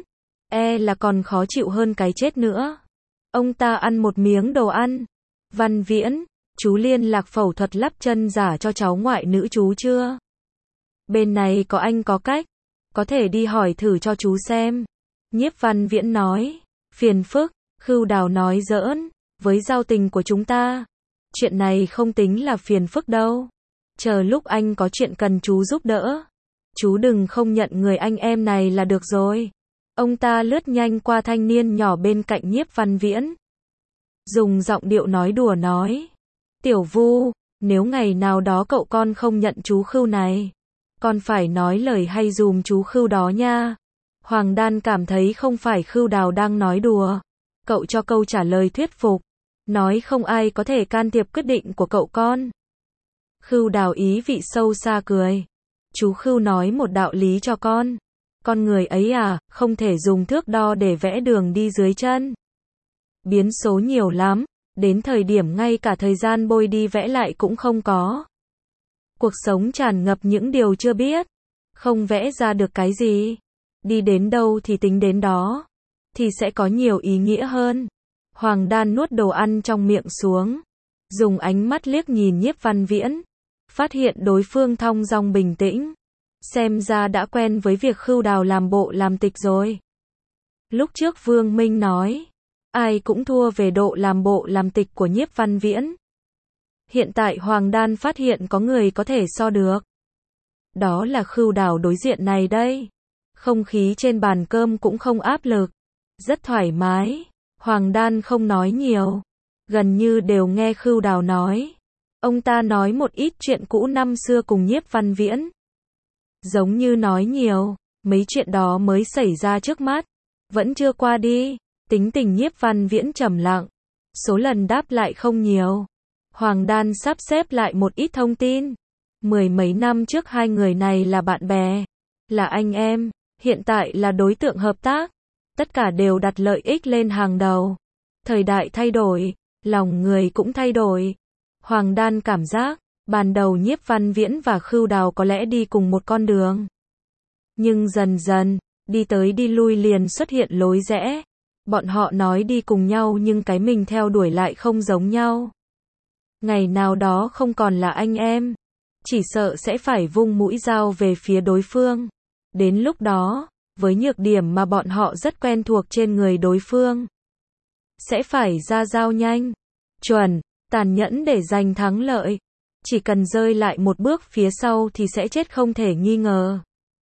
Là còn khó chịu hơn cái chết nữa. Ông ta ăn một miếng đồ ăn. Văn Viễn, chú liên lạc phẫu thuật lắp chân giả cho cháu ngoại nữ chú chưa? Bên này có anh có cách. Có thể đi hỏi thử cho chú xem. Nhiếp Văn Viễn nói. Phiền phức, Khưu Đào nói giỡn. Với giao tình của chúng ta, chuyện này không tính là phiền phức đâu. Chờ lúc anh có chuyện cần chú giúp đỡ. Chú đừng không nhận người anh em này là được rồi. Ông ta lướt nhanh qua thanh niên nhỏ bên cạnh Nhiếp Văn Viễn. Dùng giọng điệu nói đùa nói. Tiểu Vu, nếu ngày nào đó cậu con không nhận chú Khưu này, con phải nói lời hay dùm chú Khưu đó nha. Hoàng Đan cảm thấy không phải Khưu Đào đang nói đùa. Cậu cho câu trả lời thuyết phục. Nói không ai có thể can thiệp quyết định của cậu con. Khưu Đào ý vị sâu xa cười. Chú Khưu nói một đạo lý cho con. Con người ấy à, không thể dùng thước đo để vẽ đường đi dưới chân. Biến số nhiều lắm. Đến thời điểm ngay cả thời gian bôi đi vẽ lại cũng không có. Cuộc sống tràn ngập những điều chưa biết. Không vẽ ra được cái gì. Đi đến đâu thì tính đến đó. Thì sẽ có nhiều ý nghĩa hơn. Hoàng Đan nuốt đồ ăn trong miệng xuống. Dùng ánh mắt liếc nhìn Nhiếp Văn Viễn. Phát hiện đối phương thong dong bình tĩnh. Xem ra đã quen với việc Khưu Đào làm bộ làm tịch rồi. Lúc trước Vương Minh nói, ai cũng thua về độ làm bộ làm tịch của Nhiếp Văn Viễn. Hiện tại Hoàng Đan phát hiện có người có thể so được. Đó là Khưu Đào đối diện này đây. Không khí trên bàn cơm cũng không áp lực. Rất thoải mái. Hoàng Đan không nói nhiều. Gần như đều nghe Khưu Đào nói. Ông ta nói một ít chuyện cũ năm xưa cùng Nhiếp Văn Viễn. Giống như nói nhiều. Mấy chuyện đó mới xảy ra trước mắt. Vẫn chưa qua đi. Tính tình Nhiếp Văn Viễn trầm lặng. Số lần đáp lại không nhiều. Hoàng Đan sắp xếp lại một ít thông tin. 10 mấy năm trước hai người này là bạn bè. Là anh em. Hiện tại là đối tượng hợp tác. Tất cả đều đặt lợi ích lên hàng đầu. Thời đại thay đổi. Lòng người cũng thay đổi. Hoàng Đan cảm giác. Ban đầu Nhiếp Văn Viễn và Khưu Đào có lẽ đi cùng một con đường. Nhưng dần dần. Đi tới đi lui liền xuất hiện lối rẽ. Bọn họ nói đi cùng nhau nhưng cái mình theo đuổi lại không giống nhau. Ngày nào đó không còn là anh em. Chỉ sợ sẽ phải vung mũi dao về phía đối phương. Đến lúc đó, với nhược điểm mà bọn họ rất quen thuộc trên người đối phương, sẽ phải ra dao nhanh, chuẩn, tàn nhẫn để giành thắng lợi. Chỉ cần rơi lại một bước phía sau thì sẽ chết không thể nghi ngờ.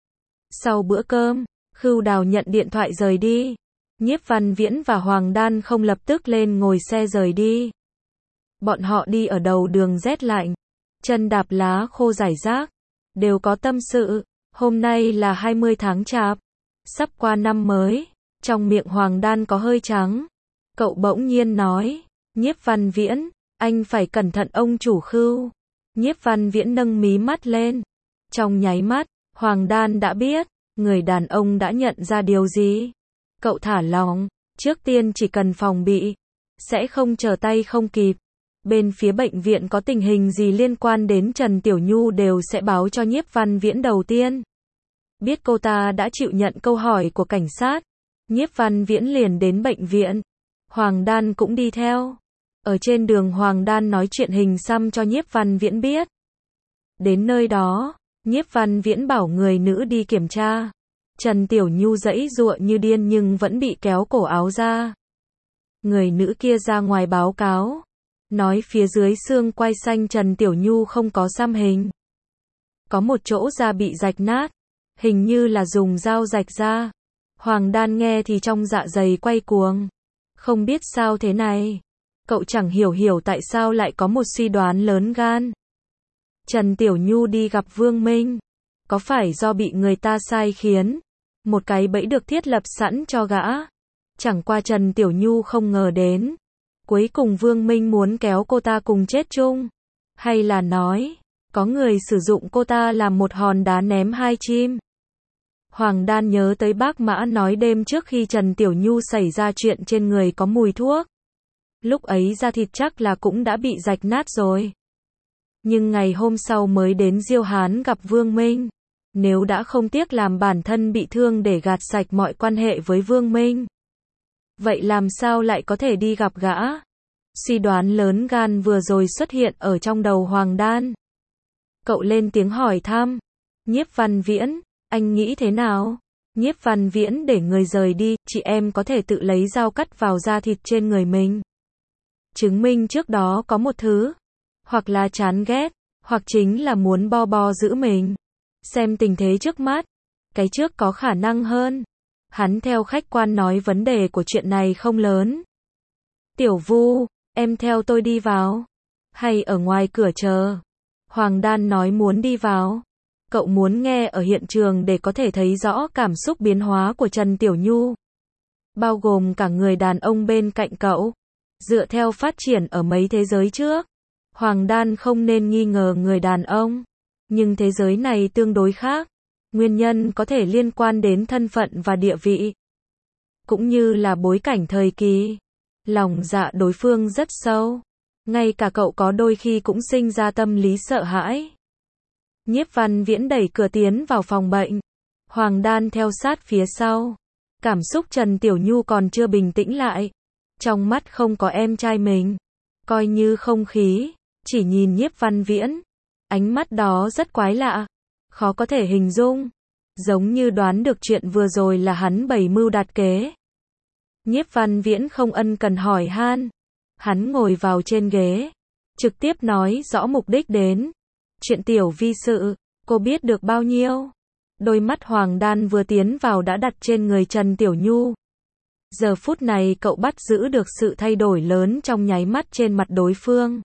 Sau bữa cơm, Khưu Đào nhận điện thoại rời đi. Nhiếp Văn Viễn và Hoàng Đan không lập tức lên ngồi xe rời đi. Bọn họ đi ở đầu đường rét lạnh, chân đạp lá khô rải rác, đều có tâm sự. Hôm nay là 20 tháng Chạp, sắp qua năm mới. Trong miệng Hoàng Đan có hơi trắng. Cậu bỗng nhiên nói, Nhiếp Văn Viễn, anh phải cẩn thận ông chủ Khưu. Nhiếp Văn Viễn nâng mí mắt lên. Trong nháy mắt, Hoàng Đan đã biết, người đàn ông đã nhận ra điều gì. Cậu thả lỏng, trước tiên chỉ cần phòng bị, sẽ không trở tay không kịp. Bên phía bệnh viện có tình hình gì liên quan đến Trần Tiểu Nhu đều sẽ báo cho Nhiếp Văn Viễn đầu tiên. Biết cô ta đã chịu nhận câu hỏi của cảnh sát, Nhiếp Văn Viễn liền đến bệnh viện. Hoàng Đan cũng đi theo. Ở trên đường Hoàng Đan nói chuyện hình xăm cho Nhiếp Văn Viễn biết. Đến nơi đó, Nhiếp Văn Viễn bảo người nữ đi kiểm tra. Trần Tiểu Nhu giãy giụa như điên nhưng vẫn bị kéo cổ áo ra. Người nữ kia ra ngoài báo cáo, nói phía dưới xương quai xanh Trần Tiểu Nhu không có xăm hình. Có một chỗ da bị rạch nát, hình như là dùng dao rạch ra. Hoàng Đan nghe thì trong dạ dày quay cuồng. Không biết sao thế này. Cậu chẳng hiểu tại sao lại có một suy đoán lớn gan. Trần Tiểu Nhu đi gặp Vương Minh. Có phải do bị người ta sai khiến? Một cái bẫy được thiết lập sẵn cho gã. Chẳng qua Trần Tiểu Nhu không ngờ đến. Cuối cùng Vương Minh muốn kéo cô ta cùng chết chung. Hay là nói, có người sử dụng cô ta làm một hòn đá ném hai chim. Hoàng Đan nhớ tới bác Mã nói đêm trước khi Trần Tiểu Nhu xảy ra chuyện trên người có mùi thuốc. Lúc ấy da thịt chắc là cũng đã bị rạch nát rồi. Nhưng ngày hôm sau mới đến Diêu Hán gặp Vương Minh. Nếu đã không tiếc làm bản thân bị thương để gạt sạch mọi quan hệ với Vương Minh, vậy làm sao lại có thể đi gặp gã? Suy đoán lớn gan vừa rồi xuất hiện ở trong đầu Hoàng Đan. Cậu lên tiếng hỏi thăm. Nhiếp Văn Viễn, anh nghĩ thế nào? Nhiếp Văn Viễn để người rời đi, chị em có thể tự lấy dao cắt vào da thịt trên người mình. Chứng minh trước đó có một thứ. Hoặc là chán ghét, hoặc chính là muốn bo giữ mình. Xem tình thế trước mắt. Cái trước có khả năng hơn. Hắn theo khách quan nói vấn đề của chuyện này không lớn. Tiểu Vu, em theo tôi đi vào. Hay ở ngoài cửa chờ. Hoàng Đan nói muốn đi vào. Cậu muốn nghe ở hiện trường để có thể thấy rõ cảm xúc biến hóa của Trần Tiểu Nhu. Bao gồm cả người đàn ông bên cạnh cậu. Dựa theo phát triển ở mấy thế giới trước, Hoàng Đan không nên nghi ngờ người đàn ông. Nhưng thế giới này tương đối khác. Nguyên nhân có thể liên quan đến thân phận và địa vị. Cũng như là bối cảnh thời kỳ. Lòng dạ đối phương rất sâu. Ngay cả cậu có đôi khi cũng sinh ra tâm lý sợ hãi. Nhiếp Văn Viễn đẩy cửa tiến vào phòng bệnh. Hoàng Đan theo sát phía sau. Cảm xúc Trần Tiểu Nhu còn chưa bình tĩnh lại. Trong mắt không có em trai mình. Coi như không khí. Chỉ nhìn Nhiếp Văn Viễn. Ánh mắt đó rất quái lạ. Khó có thể hình dung. Giống như đoán được chuyện vừa rồi là hắn bày mưu đặt kế. Nhiếp Văn Viễn không ân cần hỏi han. Hắn ngồi vào trên ghế. Trực tiếp nói rõ mục đích đến. Chuyện Tiểu Vi sự, cô biết được bao nhiêu? Đôi mắt Hoàng Đan vừa tiến vào đã đặt trên người Trần Tiểu Nhu. Giờ phút này cậu bắt giữ được sự thay đổi lớn trong nháy mắt trên mặt đối phương.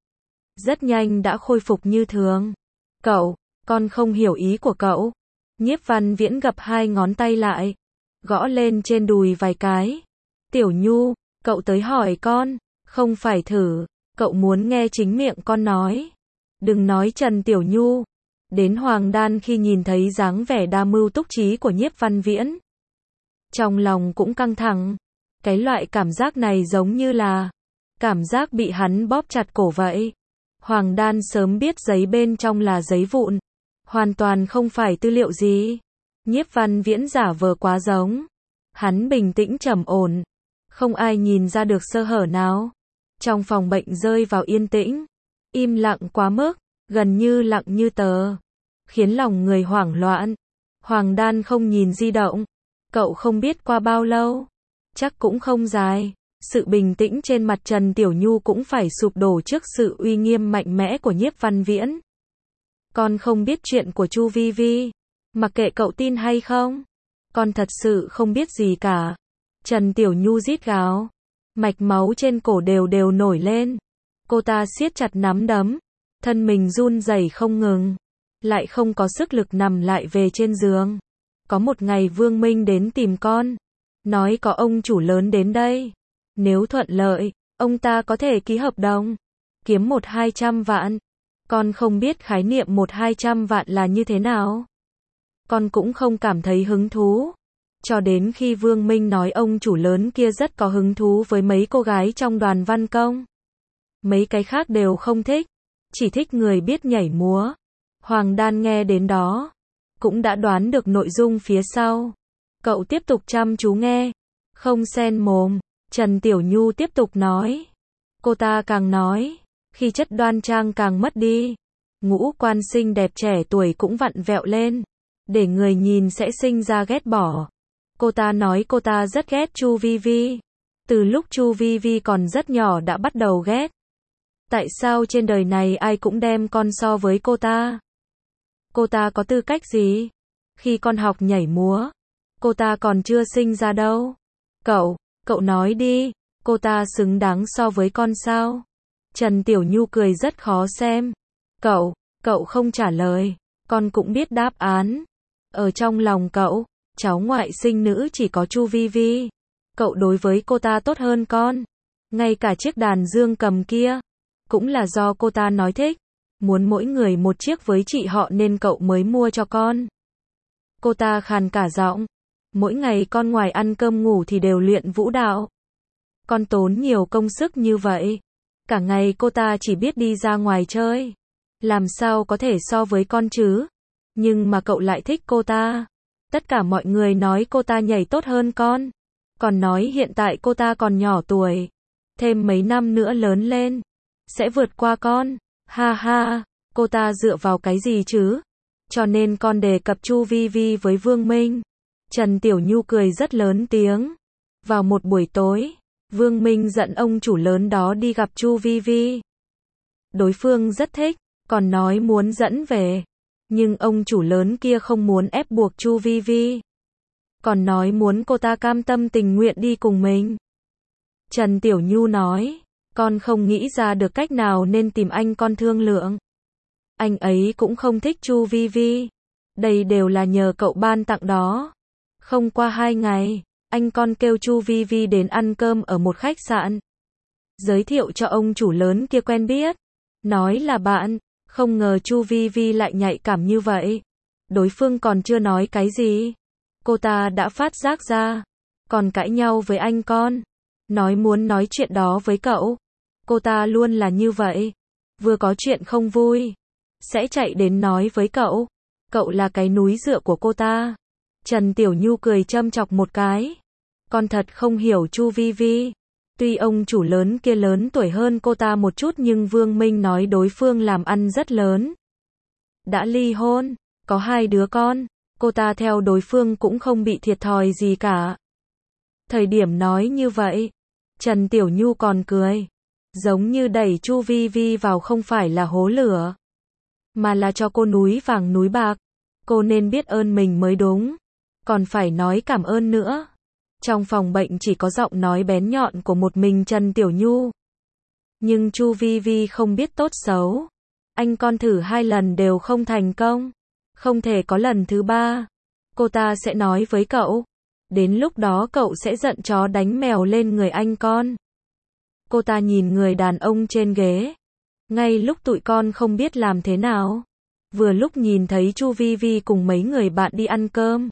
Rất nhanh đã khôi phục như thường. Cậu, con không hiểu ý của cậu. Nhiếp Văn Viễn gập hai ngón tay lại. Gõ lên trên đùi vài cái. Tiểu Nhu, cậu tới hỏi con. Không phải thử. Cậu muốn nghe chính miệng con nói. Đừng nói Trần Tiểu Nhu. Đến Hoàng Đan khi nhìn thấy dáng vẻ đa mưu túc trí của Nhiếp Văn Viễn. Trong lòng cũng căng thẳng. Cái loại cảm giác này giống như là cảm giác bị hắn bóp chặt cổ vậy. Hoàng Đan sớm biết giấy bên trong là giấy vụn. Hoàn toàn không phải tư liệu gì. Nhiếp Văn Viễn giả vờ quá giống. Hắn bình tĩnh trầm ổn. Không ai nhìn ra được sơ hở nào. Trong phòng bệnh rơi vào yên tĩnh. Im lặng quá mức. Gần như lặng như tờ. Khiến lòng người hoảng loạn. Hoàng Đan không nhìn di động. Cậu không biết qua bao lâu. Chắc cũng không dài. Sự bình tĩnh trên mặt Trần Tiểu Nhu cũng phải sụp đổ trước sự uy nghiêm mạnh mẽ của Nhiếp Văn Viễn. Con không biết chuyện của Chu Vi Vi. Mặc kệ cậu tin hay không. Con thật sự không biết gì cả. Trần Tiểu Nhu rít gào. Mạch máu trên cổ đều đều nổi lên. Cô ta siết chặt nắm đấm. Thân mình run rẩy không ngừng. Lại không có sức lực nằm lại về trên giường. Có một ngày Vương Minh đến tìm con. Nói có ông chủ lớn đến đây. Nếu thuận lợi, ông ta có thể ký hợp đồng. Kiếm 100-200 vạn. Con không biết khái niệm 100-200 vạn là như thế nào. Con cũng không cảm thấy hứng thú. Cho đến khi Vương Minh nói ông chủ lớn kia rất có hứng thú với mấy cô gái trong đoàn văn công. Mấy cái khác đều không thích. Chỉ thích người biết nhảy múa. Hoàng Đan nghe đến đó. Cũng đã đoán được nội dung phía sau. Cậu tiếp tục chăm chú nghe. Không xen mồm. Trần Tiểu Nhu tiếp tục nói. Cô ta càng nói. Khi chất đoan trang càng mất đi. Ngũ quan xinh đẹp trẻ tuổi cũng vặn vẹo lên. Để người nhìn sẽ sinh ra ghét bỏ. Cô ta nói cô ta rất ghét Chu Vi Vi. Từ lúc Chu Vi Vi còn rất nhỏ đã bắt đầu ghét. Tại sao trên đời này ai cũng đem con so với cô ta? Cô ta có tư cách gì? Khi con học nhảy múa, cô ta còn chưa sinh ra đâu. Cậu nói đi, cô ta xứng đáng so với con sao? Trần Tiểu Nhu cười rất khó xem. Cậu không trả lời, con cũng biết đáp án. Ở trong lòng cậu, cháu ngoại sinh nữ chỉ có Chu Vi Vi. Cậu đối với cô ta tốt hơn con. Ngay cả chiếc đàn dương cầm kia, cũng là do cô ta nói thích. Muốn mỗi người một chiếc với chị họ nên cậu mới mua cho con. Cô ta khàn cả giọng. Mỗi ngày con ngoài ăn cơm ngủ thì đều luyện vũ đạo. Con tốn nhiều công sức như vậy. Cả ngày cô ta chỉ biết đi ra ngoài chơi. Làm sao có thể so với con chứ? Nhưng mà cậu lại thích cô ta. Tất cả mọi người nói cô ta nhảy tốt hơn con. Còn nói hiện tại cô ta còn nhỏ tuổi. Thêm mấy năm nữa lớn lên. Sẽ vượt qua con. Ha ha, cô ta dựa vào cái gì chứ? Cho nên con đề cập Chu Vi Vi với Vương Minh. Trần Tiểu Nhu cười rất lớn tiếng. Vào một buổi tối, Vương Minh dẫn ông chủ lớn đó đi gặp Chu Vi Vi. Đối phương rất thích, còn nói muốn dẫn về. Nhưng ông chủ lớn kia không muốn ép buộc Chu Vi Vi. Còn nói muốn cô ta cam tâm tình nguyện đi cùng mình. Trần Tiểu Nhu nói, con không nghĩ ra được cách nào nên tìm anh con thương lượng. Anh ấy cũng không thích Chu Vi Vi. Đây đều là nhờ cậu ban tặng đó. Không qua 2 ngày, anh con kêu Chu Vi Vi đến ăn cơm ở một khách sạn. Giới thiệu cho ông chủ lớn kia quen biết. Nói là bạn, không ngờ Chu Vi Vi lại nhạy cảm như vậy. Đối phương còn chưa nói cái gì. Cô ta đã phát giác ra. Còn cãi nhau với anh con. nói muốn nói chuyện đó với cậu. Cô ta luôn là như vậy. Vừa có chuyện không vui, sẽ chạy đến nói với cậu. Cậu là cái núi dựa của cô ta. Trần Tiểu Nhu cười châm chọc một cái. Con thật không hiểu Chu Vi Vi. Tuy ông chủ lớn kia lớn tuổi hơn cô ta một chút nhưng Vương Minh nói đối phương làm ăn rất lớn. Đã ly hôn, có 2 đứa con, cô ta theo đối phương cũng không bị thiệt thòi gì cả. Thời điểm nói như vậy, Trần Tiểu Nhu còn cười. Giống như đẩy Chu Vi Vi vào không phải là hố lửa, mà là cho cô núi vàng núi bạc. Cô nên biết ơn mình mới đúng. Còn phải nói cảm ơn nữa. Trong phòng bệnh chỉ có giọng nói bén nhọn của một mình Trần Tiểu Nhu. Nhưng Chu Vi Vi không biết tốt xấu. Anh con thử 2 lần đều không thành công. Không thể có lần thứ 3. Cô ta sẽ nói với cậu. Đến lúc đó cậu sẽ giận chó đánh mèo lên người anh con. Cô ta nhìn người đàn ông trên ghế. Ngay lúc tụi con không biết làm thế nào. Vừa lúc nhìn thấy Chu Vi Vi cùng mấy người bạn đi ăn cơm.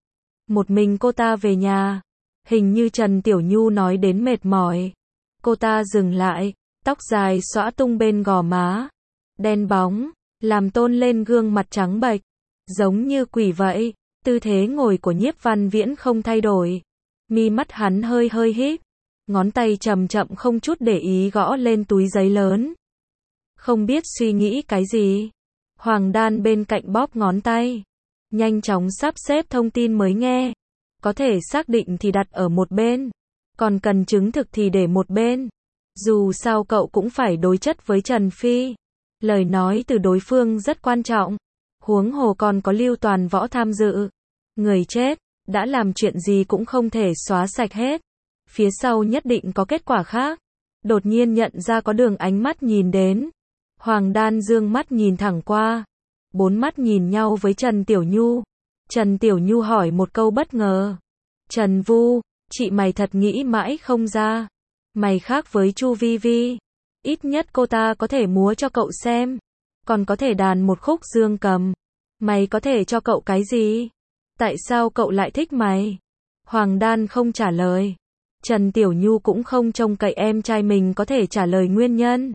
Một mình cô ta về nhà. Hình như Trần Tiểu Nhu nói đến mệt mỏi. Cô ta dừng lại, tóc dài xõa tung bên gò má. Đen bóng, làm tôn lên gương mặt trắng bệch. Giống như quỷ vậy. Tư thế ngồi của Nhiếp Văn Viễn không thay đổi. Mi mắt hắn hơi hơi híp. Ngón tay chậm chậm không chút để ý gõ lên túi giấy lớn. Không biết suy nghĩ cái gì. Hoàng Đan bên cạnh bóp ngón tay. Nhanh chóng sắp xếp thông tin mới nghe. Có thể xác định thì đặt ở một bên. Còn cần chứng thực thì để một bên. Dù sao cậu cũng phải đối chất với Trần Phi. Lời nói từ đối phương rất quan trọng. Huống hồ còn có Lưu Toàn Võ tham dự. Người chết, đã làm chuyện gì cũng không thể xóa sạch hết. Phía sau nhất định có kết quả khác. Đột nhiên nhận ra có Đường ánh mắt nhìn đến. Hoàng Đan dương mắt nhìn thẳng qua. 4 mắt nhìn nhau với Trần Tiểu Nhu. Trần Tiểu Nhu hỏi một câu bất ngờ. Trần Vu, chị mày thật nghĩ mãi không ra. Mày khác với Chu Vi Vi. Ít nhất cô ta có thể múa cho cậu xem. Còn có thể đàn một khúc dương cầm. Mày có thể cho cậu cái gì? Tại sao cậu lại thích mày? Hoàng Đan không trả lời. Trần Tiểu Nhu cũng không trông cậy em trai mình có thể trả lời nguyên nhân.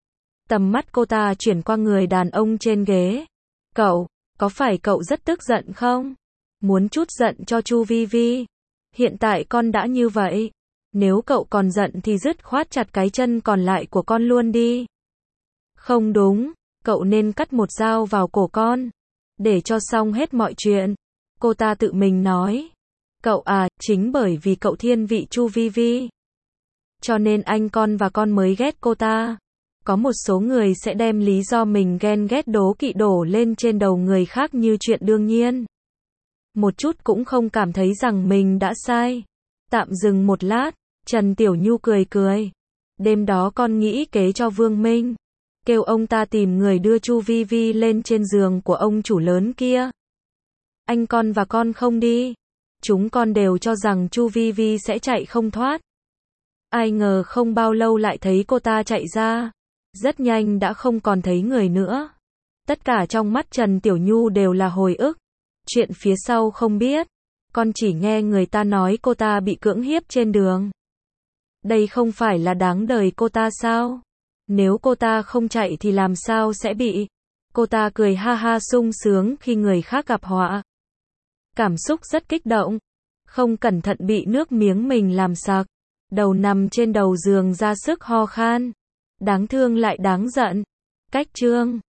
Tầm mắt cô ta chuyển qua người đàn ông trên ghế. Cậu, có phải cậu rất tức giận không? Muốn chút giận cho Chu Vi Vi. Hiện tại con đã như vậy. Nếu cậu còn giận thì dứt khoát chặt cái chân còn lại của con luôn đi. Không đúng, cậu nên cắt một dao vào cổ con. Để cho xong hết mọi chuyện. Cô ta tự mình nói. Cậu à, chính bởi vì cậu thiên vị Chu Vi Vi. Cho nên anh con và con mới ghét cô ta. Có một số người sẽ đem lý do mình ghen ghét đố kỵ đổ lên trên đầu người khác như chuyện đương nhiên. Một chút cũng không cảm thấy rằng mình đã sai. Tạm dừng một lát, Trần Tiểu Nhu cười cười. Đêm đó con nghĩ kế cho Vương Minh. Kêu ông ta tìm người đưa Chu Vi Vi lên trên giường của ông chủ lớn kia. Anh con và con không đi. Chúng con đều cho rằng Chu Vi Vi sẽ chạy không thoát. Ai ngờ không bao lâu lại thấy cô ta chạy ra. Rất nhanh đã không còn thấy người nữa. Tất cả trong mắt Trần Tiểu Nhu đều là hồi ức. Chuyện phía sau không biết. Con chỉ nghe người ta nói cô ta bị cưỡng hiếp trên đường. Đây không phải là đáng đời cô ta sao? Nếu cô ta không chạy thì làm sao sẽ bị? Cô ta cười ha ha sung sướng khi người khác gặp họa. Cảm xúc rất kích động. Không cẩn thận bị nước miếng mình làm sặc. Đầu nằm trên đầu giường ra sức ho khan. Đáng thương lại đáng giận. Cách chương